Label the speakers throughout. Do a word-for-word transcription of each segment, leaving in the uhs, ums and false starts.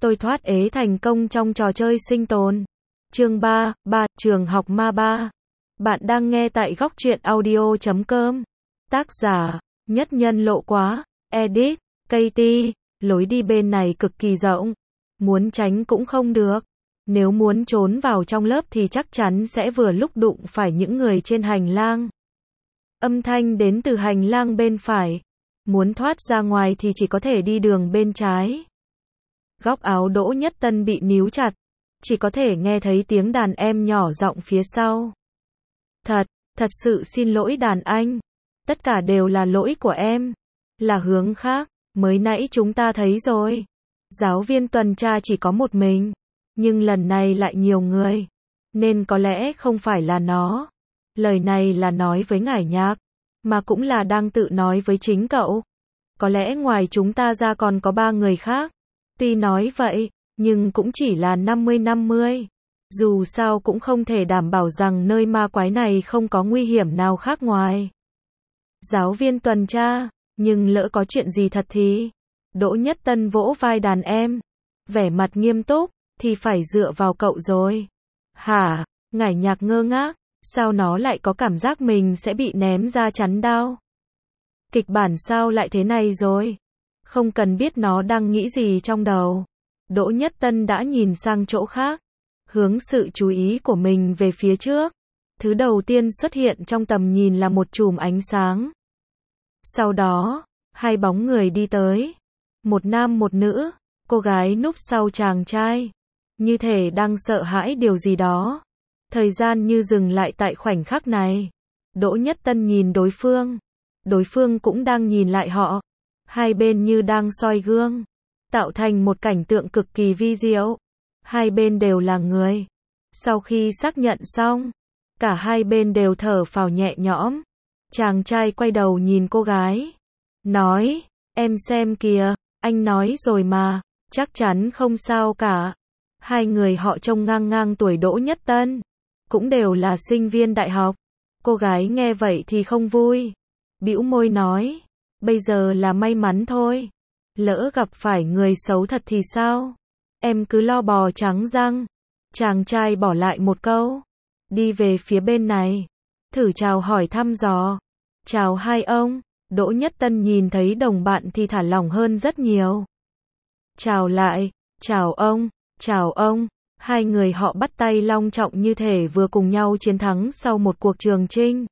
Speaker 1: Tôi thoát ế thành công trong trò chơi sinh tồn. Chương ba, ba, Trường học ma ba. Bạn đang nghe tại góc truyện audio chấm com. Tác giả, Nhất Nhân Lộ Quá, Edit, Katie. Lối đi bên này cực kỳ rộng. Muốn tránh cũng không được. Nếu muốn trốn vào trong lớp thì chắc chắn sẽ vừa lúc đụng phải những người trên hành lang. Âm thanh đến từ hành lang bên phải. Muốn thoát ra ngoài thì chỉ có thể đi đường bên trái. Góc áo Đỗ Nhất Tân bị níu chặt, chỉ có thể nghe thấy tiếng đàn em nhỏ giọng phía sau. Thật, thật sự xin lỗi đàn anh. Tất cả đều là lỗi của em. Là hướng khác, mới nãy chúng ta thấy rồi. Giáo viên tuần tra chỉ có một mình, nhưng lần này lại nhiều người, nên có lẽ không phải là nó. Lời này là nói với Ngải Nhạc, mà cũng là đang tự nói với chính cậu. Có lẽ ngoài chúng ta ra còn có ba người khác. Tuy nói vậy, nhưng cũng chỉ là năm mươi năm mươi. Dù sao cũng không thể đảm bảo rằng nơi ma quái này không có nguy hiểm nào khác ngoài giáo viên tuần tra, nhưng lỡ có chuyện gì thật thì... Đỗ Nhất Tân vỗ vai đàn em, vẻ mặt nghiêm túc, thì phải dựa vào cậu rồi. Hả? Ngải Nhạc ngơ ngác, sao nó lại có cảm giác mình sẽ bị ném ra chắn đao? Kịch bản sao lại thế này rồi? Không cần biết nó đang nghĩ gì trong đầu. Đỗ Nhất Tân đã nhìn sang chỗ khác, hướng sự chú ý của mình về phía trước. Thứ đầu tiên xuất hiện trong tầm nhìn là một chùm ánh sáng. Sau đó, hai bóng người đi tới. Một nam một nữ, cô gái núp sau chàng trai, như thể đang sợ hãi điều gì đó. Thời gian như dừng lại tại khoảnh khắc này. Đỗ Nhất Tân nhìn đối phương, đối phương cũng đang nhìn lại họ. Hai bên như đang soi gương, tạo thành một cảnh tượng cực kỳ vi diệu. Hai bên đều là người. Sau khi xác nhận xong, cả hai bên đều thở phào nhẹ nhõm. Chàng trai quay đầu nhìn cô gái, nói, em xem kìa, anh nói rồi mà, chắc chắn không sao cả. Hai người họ trông ngang ngang tuổi Đỗ Nhất Tân, cũng đều là sinh viên đại học. Cô gái nghe vậy thì không vui, bĩu môi nói, bây giờ là may mắn thôi. Lỡ gặp phải người xấu thật thì sao? Em cứ lo bò trắng răng. Chàng trai bỏ lại một câu, đi về phía bên này, thử chào hỏi thăm dò. Chào hai ông. Đỗ Nhất Tân nhìn thấy đồng bạn thì thả lỏng hơn rất nhiều. Chào lại, chào ông, chào ông. Hai người họ bắt tay long trọng như thể vừa cùng nhau chiến thắng sau một cuộc trường chinh.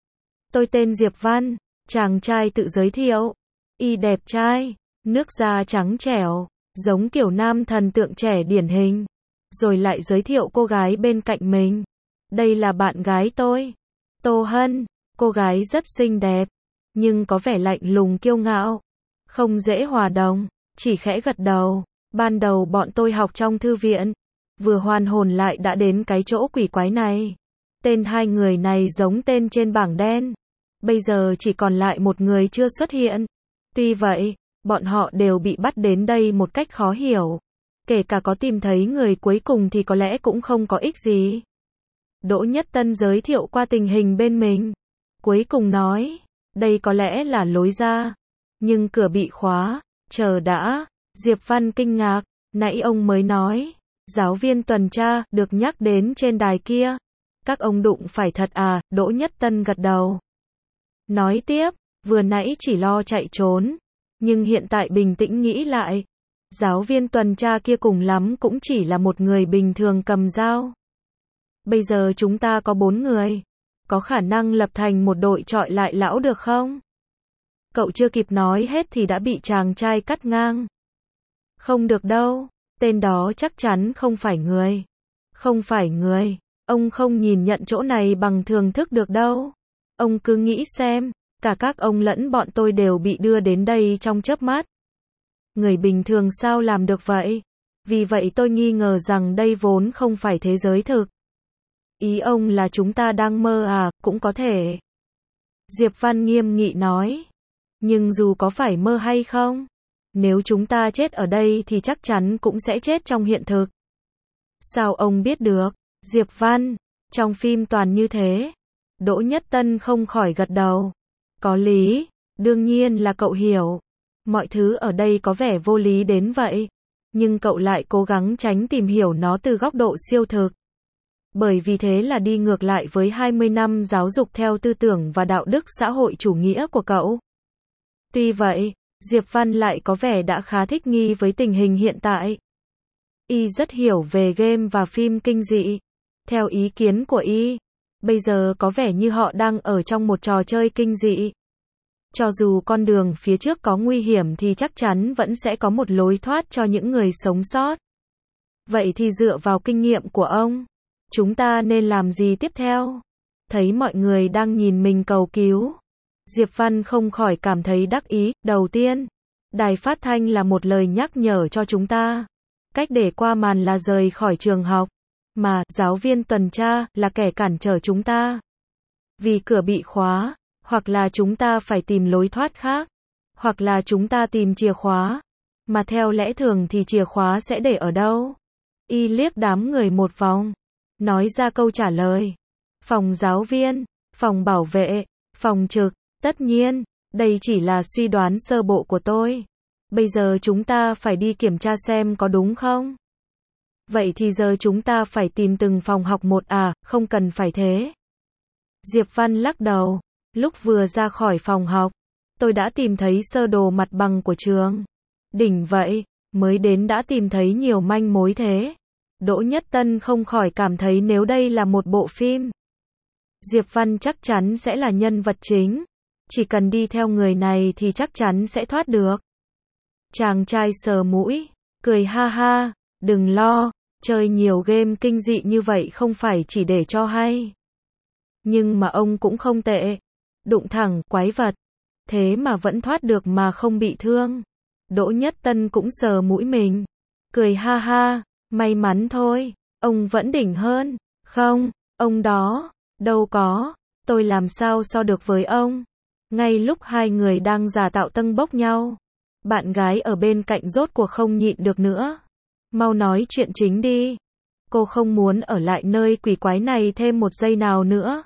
Speaker 1: Tôi tên Diệp Văn. Chàng trai tự giới thiệu. Y đẹp trai, nước da trắng trẻo, giống kiểu nam thần tượng trẻ điển hình. Rồi lại giới thiệu cô gái bên cạnh mình. Đây là bạn gái tôi, Tô Hân. Cô gái rất xinh đẹp, nhưng có vẻ lạnh lùng kiêu ngạo, không dễ hòa đồng, chỉ khẽ gật đầu. Ban đầu bọn tôi học trong thư viện, vừa hoàn hồn lại đã đến cái chỗ quỷ quái này. Tên hai người này giống tên trên bảng đen. Bây giờ chỉ còn lại một người chưa xuất hiện. Tuy vậy, bọn họ đều bị bắt đến đây một cách khó hiểu. Kể cả có tìm thấy người cuối cùng thì có lẽ cũng không có ích gì. Đỗ Nhất Tân giới thiệu qua tình hình bên mình. Cuối cùng nói, đây có lẽ là lối ra, nhưng cửa bị khóa. Chờ đã, Diệp Văn kinh ngạc, nãy ông mới nói, giáo viên tuần tra được nhắc đến trên đài kia. Các ông đụng phải thật à? Đỗ Nhất Tân gật đầu. Nói tiếp, vừa nãy chỉ lo chạy trốn, nhưng hiện tại bình tĩnh nghĩ lại, giáo viên tuần tra kia cùng lắm cũng chỉ là một người bình thường cầm dao. Bây giờ chúng ta có bốn người. Có khả năng lập thành một đội chọi lại lão được không? Cậu chưa kịp nói hết thì đã bị chàng trai cắt ngang. Không được đâu, tên đó chắc chắn không phải người. Không phải người, ông không nhìn nhận chỗ này bằng thường thức được đâu. Ông cứ nghĩ xem, cả các ông lẫn bọn tôi đều bị đưa đến đây trong chớp mắt. Người bình thường sao làm được vậy? Vì vậy tôi nghi ngờ rằng đây vốn không phải thế giới thực. Ý ông là chúng ta đang mơ à? Cũng có thể. Diệp Văn nghiêm nghị nói. Nhưng dù có phải mơ hay không, nếu chúng ta chết ở đây thì chắc chắn cũng sẽ chết trong hiện thực. Sao ông biết được? Diệp Văn, trong phim toàn như thế. Đỗ Nhất Tân không khỏi gật đầu. Có lý, đương nhiên là cậu hiểu. Mọi thứ ở đây có vẻ vô lý đến vậy. nhưng cậu lại cố gắng tránh tìm hiểu nó từ góc độ siêu thực. Bởi vì thế là đi ngược lại với hai mươi năm giáo dục theo tư tưởng và đạo đức xã hội chủ nghĩa của cậu. Tuy vậy, Diệp Văn lại có vẻ đã khá thích nghi với tình hình hiện tại. Y rất hiểu về game và phim kinh dị. Theo ý kiến của Y, bây giờ có vẻ như họ đang ở trong một trò chơi kinh dị. Cho dù con đường phía trước có nguy hiểm thì chắc chắn vẫn sẽ có một lối thoát cho những người sống sót. Vậy thì dựa vào kinh nghiệm của ông, chúng ta nên làm gì tiếp theo? Thấy mọi người đang nhìn mình cầu cứu, Diệp Văn không khỏi cảm thấy đắc ý. Đầu tiên, đài phát thanh là một lời nhắc nhở cho chúng ta. Cách để qua màn là rời khỏi trường học, mà giáo viên tuần tra là kẻ cản trở chúng ta. Vì cửa bị khóa, hoặc là chúng ta phải tìm lối thoát khác, hoặc là chúng ta tìm chìa khóa. Mà theo lẽ thường thì chìa khóa sẽ để ở đâu? Y liếc đám người một vòng, nói ra câu trả lời. Phòng giáo viên, phòng bảo vệ, phòng trực. Tất nhiên, đây chỉ là suy đoán sơ bộ của tôi. Bây giờ chúng ta phải đi kiểm tra xem có đúng không? Vậy thì giờ chúng ta phải tìm từng phòng học một à, không cần phải thế. Diệp Văn lắc đầu. Lúc vừa ra khỏi phòng học, tôi đã tìm thấy sơ đồ mặt bằng của trường. Đỉnh vậy, mới đến đã tìm thấy nhiều manh mối thế. Đỗ Nhất Tân không khỏi cảm thấy nếu đây là một bộ phim, Diệp Văn chắc chắn sẽ là nhân vật chính. Chỉ cần đi theo người này thì chắc chắn sẽ thoát được. Chàng trai sờ mũi, cười ha ha, đừng lo, chơi nhiều game kinh dị như vậy không phải chỉ để cho hay. Nhưng mà ông cũng không tệ. Đụng thẳng quái vật, thế mà vẫn thoát được mà không bị thương. Đỗ Nhất Tân cũng sờ mũi mình, cười ha ha, may mắn thôi, ông vẫn đỉnh hơn. Không, ông đó, đâu có, tôi làm sao so được với ông. Ngay lúc hai người đang giả tạo tâng bốc nhau, bạn gái ở bên cạnh rốt cuộc không nhịn được nữa. Mau nói chuyện chính đi. Cô không muốn ở lại nơi quỷ quái này thêm một giây nào nữa.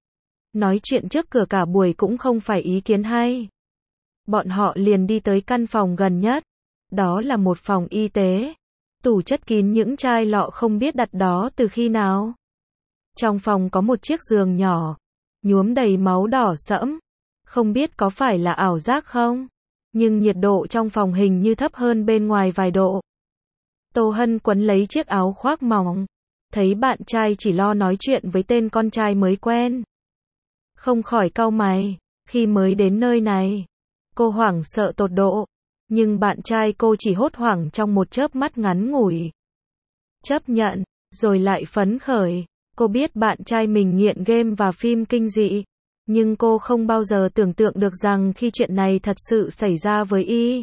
Speaker 1: Nói chuyện trước cửa cả buổi cũng không phải ý kiến hay. Bọn họ liền đi tới căn phòng gần nhất. Đó là một phòng y tế. Tủ chất kín những chai lọ không biết đặt đó từ khi nào. Trong phòng có một chiếc giường nhỏ, nhuốm đầy máu đỏ sẫm. Không biết có phải là ảo giác không? Nhưng nhiệt độ trong phòng hình như thấp hơn bên ngoài vài độ. Tô Hân quấn lấy chiếc áo khoác mỏng. Thấy bạn trai chỉ lo nói chuyện với tên con trai mới quen. Không khỏi cau mày. Khi mới đến nơi này, cô hoảng sợ tột độ. Nhưng bạn trai cô chỉ hốt hoảng trong một chớp mắt ngắn ngủi. Chấp nhận, rồi lại phấn khởi. Cô biết bạn trai mình nghiện game và phim kinh dị. Nhưng cô không bao giờ tưởng tượng được rằng khi chuyện này thật sự xảy ra với Y,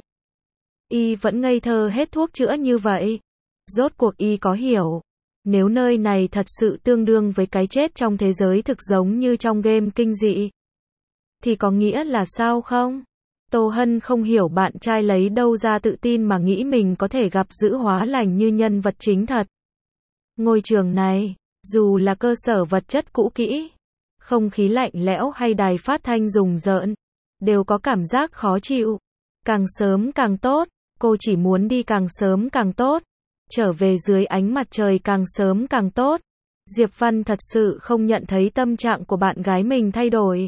Speaker 1: Y vẫn ngây thơ hết thuốc chữa như vậy. Rốt cuộc Y có hiểu, nếu nơi này thật sự tương đương với cái chết trong thế giới thực giống như trong game kinh dị, thì có nghĩa là sao không? Tô Hân không hiểu bạn trai lấy đâu ra tự tin mà nghĩ mình có thể gặp giữ hóa lành như nhân vật chính thật. Ngôi trường này, dù là cơ sở vật chất cũ kỹ, không khí lạnh lẽo hay đài phát thanh rùng rợn, đều có cảm giác khó chịu. Càng sớm càng tốt, cô chỉ muốn đi càng sớm càng tốt. Trở về dưới ánh mặt trời càng sớm càng tốt. Diệp Văn thật sự không nhận thấy tâm trạng của bạn gái mình thay đổi.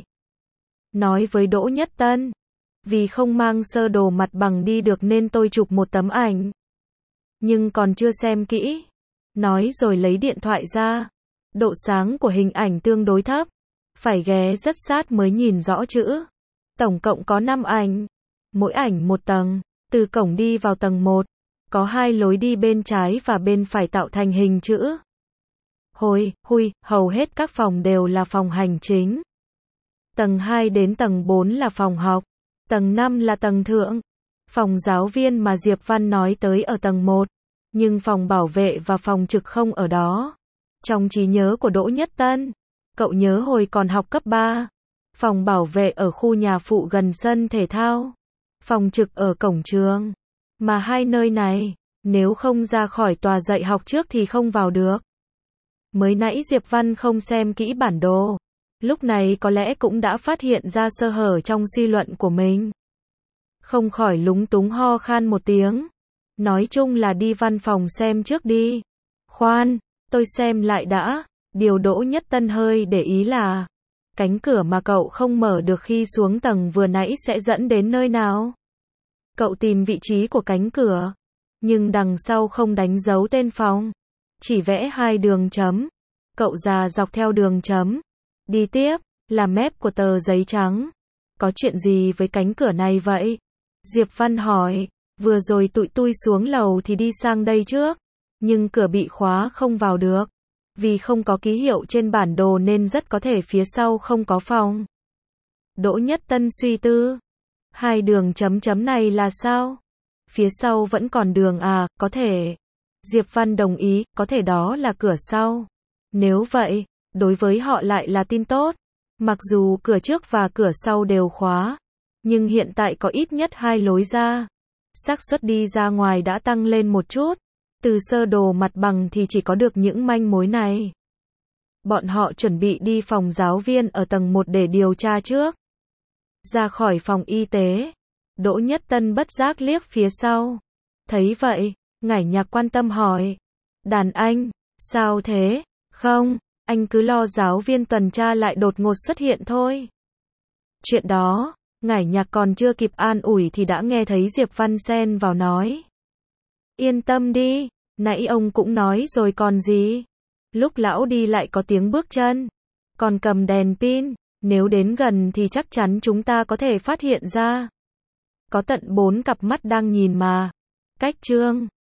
Speaker 1: Nói với Đỗ Nhất Tân, vì không mang sơ đồ mặt bằng đi được nên tôi chụp một tấm ảnh. Nhưng còn chưa xem kỹ. Nói rồi lấy điện thoại ra. Độ sáng của hình ảnh tương đối thấp. Phải ghé rất sát mới nhìn rõ chữ. Tổng cộng có năm ảnh. Mỗi ảnh một tầng. Từ cổng đi vào tầng một. Có hai lối đi bên trái và bên phải tạo thành hình chữ. Hồi, hui, hầu hết các phòng đều là phòng hành chính. Tầng hai đến tầng bốn là phòng học. Tầng năm là tầng thượng. Phòng giáo viên mà Diệp Văn nói tới ở tầng một. Nhưng phòng bảo vệ và phòng trực không ở đó. Trong trí nhớ của Đỗ Nhất Tân, cậu nhớ hồi còn học cấp ba. Phòng bảo vệ ở khu nhà phụ gần sân thể thao. Phòng trực ở cổng trường. Mà hai nơi này, nếu không ra khỏi tòa dạy học trước thì không vào được. Mới nãy Diệp Văn không xem kỹ bản đồ. Lúc này có lẽ cũng đã phát hiện ra sơ hở trong suy luận của mình. Không khỏi lúng túng ho khan một tiếng. Nói chung là đi văn phòng xem trước đi. Khoan, tôi xem lại đã. Điều Đỗ Nhất Tân hơi để ý là cánh cửa mà cậu không mở được khi xuống tầng vừa nãy sẽ dẫn đến nơi nào? Cậu tìm vị trí của cánh cửa, nhưng đằng sau không đánh dấu tên phòng, chỉ vẽ hai đường chấm. Cậu già dọc theo đường chấm, đi tiếp, là mép của tờ giấy trắng. Có chuyện gì với cánh cửa này vậy? Diệp Văn hỏi, vừa rồi tụi tôi xuống lầu thì đi sang đây trước, nhưng cửa bị khóa không vào được. Vì không có ký hiệu trên bản đồ nên rất có thể phía sau không có phòng. Đỗ Nhất Tân suy tư. Hai đường chấm chấm này là sao? Phía sau vẫn còn đường à, có thể. Diệp Văn đồng ý, có thể đó là cửa sau. Nếu vậy, đối với họ lại là tin tốt. Mặc dù cửa trước và cửa sau đều khóa, nhưng hiện tại có ít nhất hai lối ra. Xác suất đi ra ngoài đã tăng lên một chút. Từ sơ đồ mặt bằng thì chỉ có được những manh mối này. Bọn họ chuẩn bị đi phòng giáo viên ở tầng một để điều tra trước. Ra khỏi phòng y tế, Đỗ Nhất Tân bất giác liếc phía sau. Thấy vậy, Ngải Nhạc quan tâm hỏi. Đàn anh, sao thế? Không, anh cứ lo giáo viên tuần tra lại đột ngột xuất hiện thôi. Chuyện đó, Ngải Nhạc còn chưa kịp an ủi thì đã nghe thấy Diệp Văn xen vào nói. Yên tâm đi, nãy ông cũng nói rồi còn gì. Lúc lão đi lại có tiếng bước chân, còn cầm đèn pin, nếu đến gần thì chắc chắn chúng ta có thể phát hiện ra. Có tận bốn cặp mắt đang nhìn mà. Cách Trương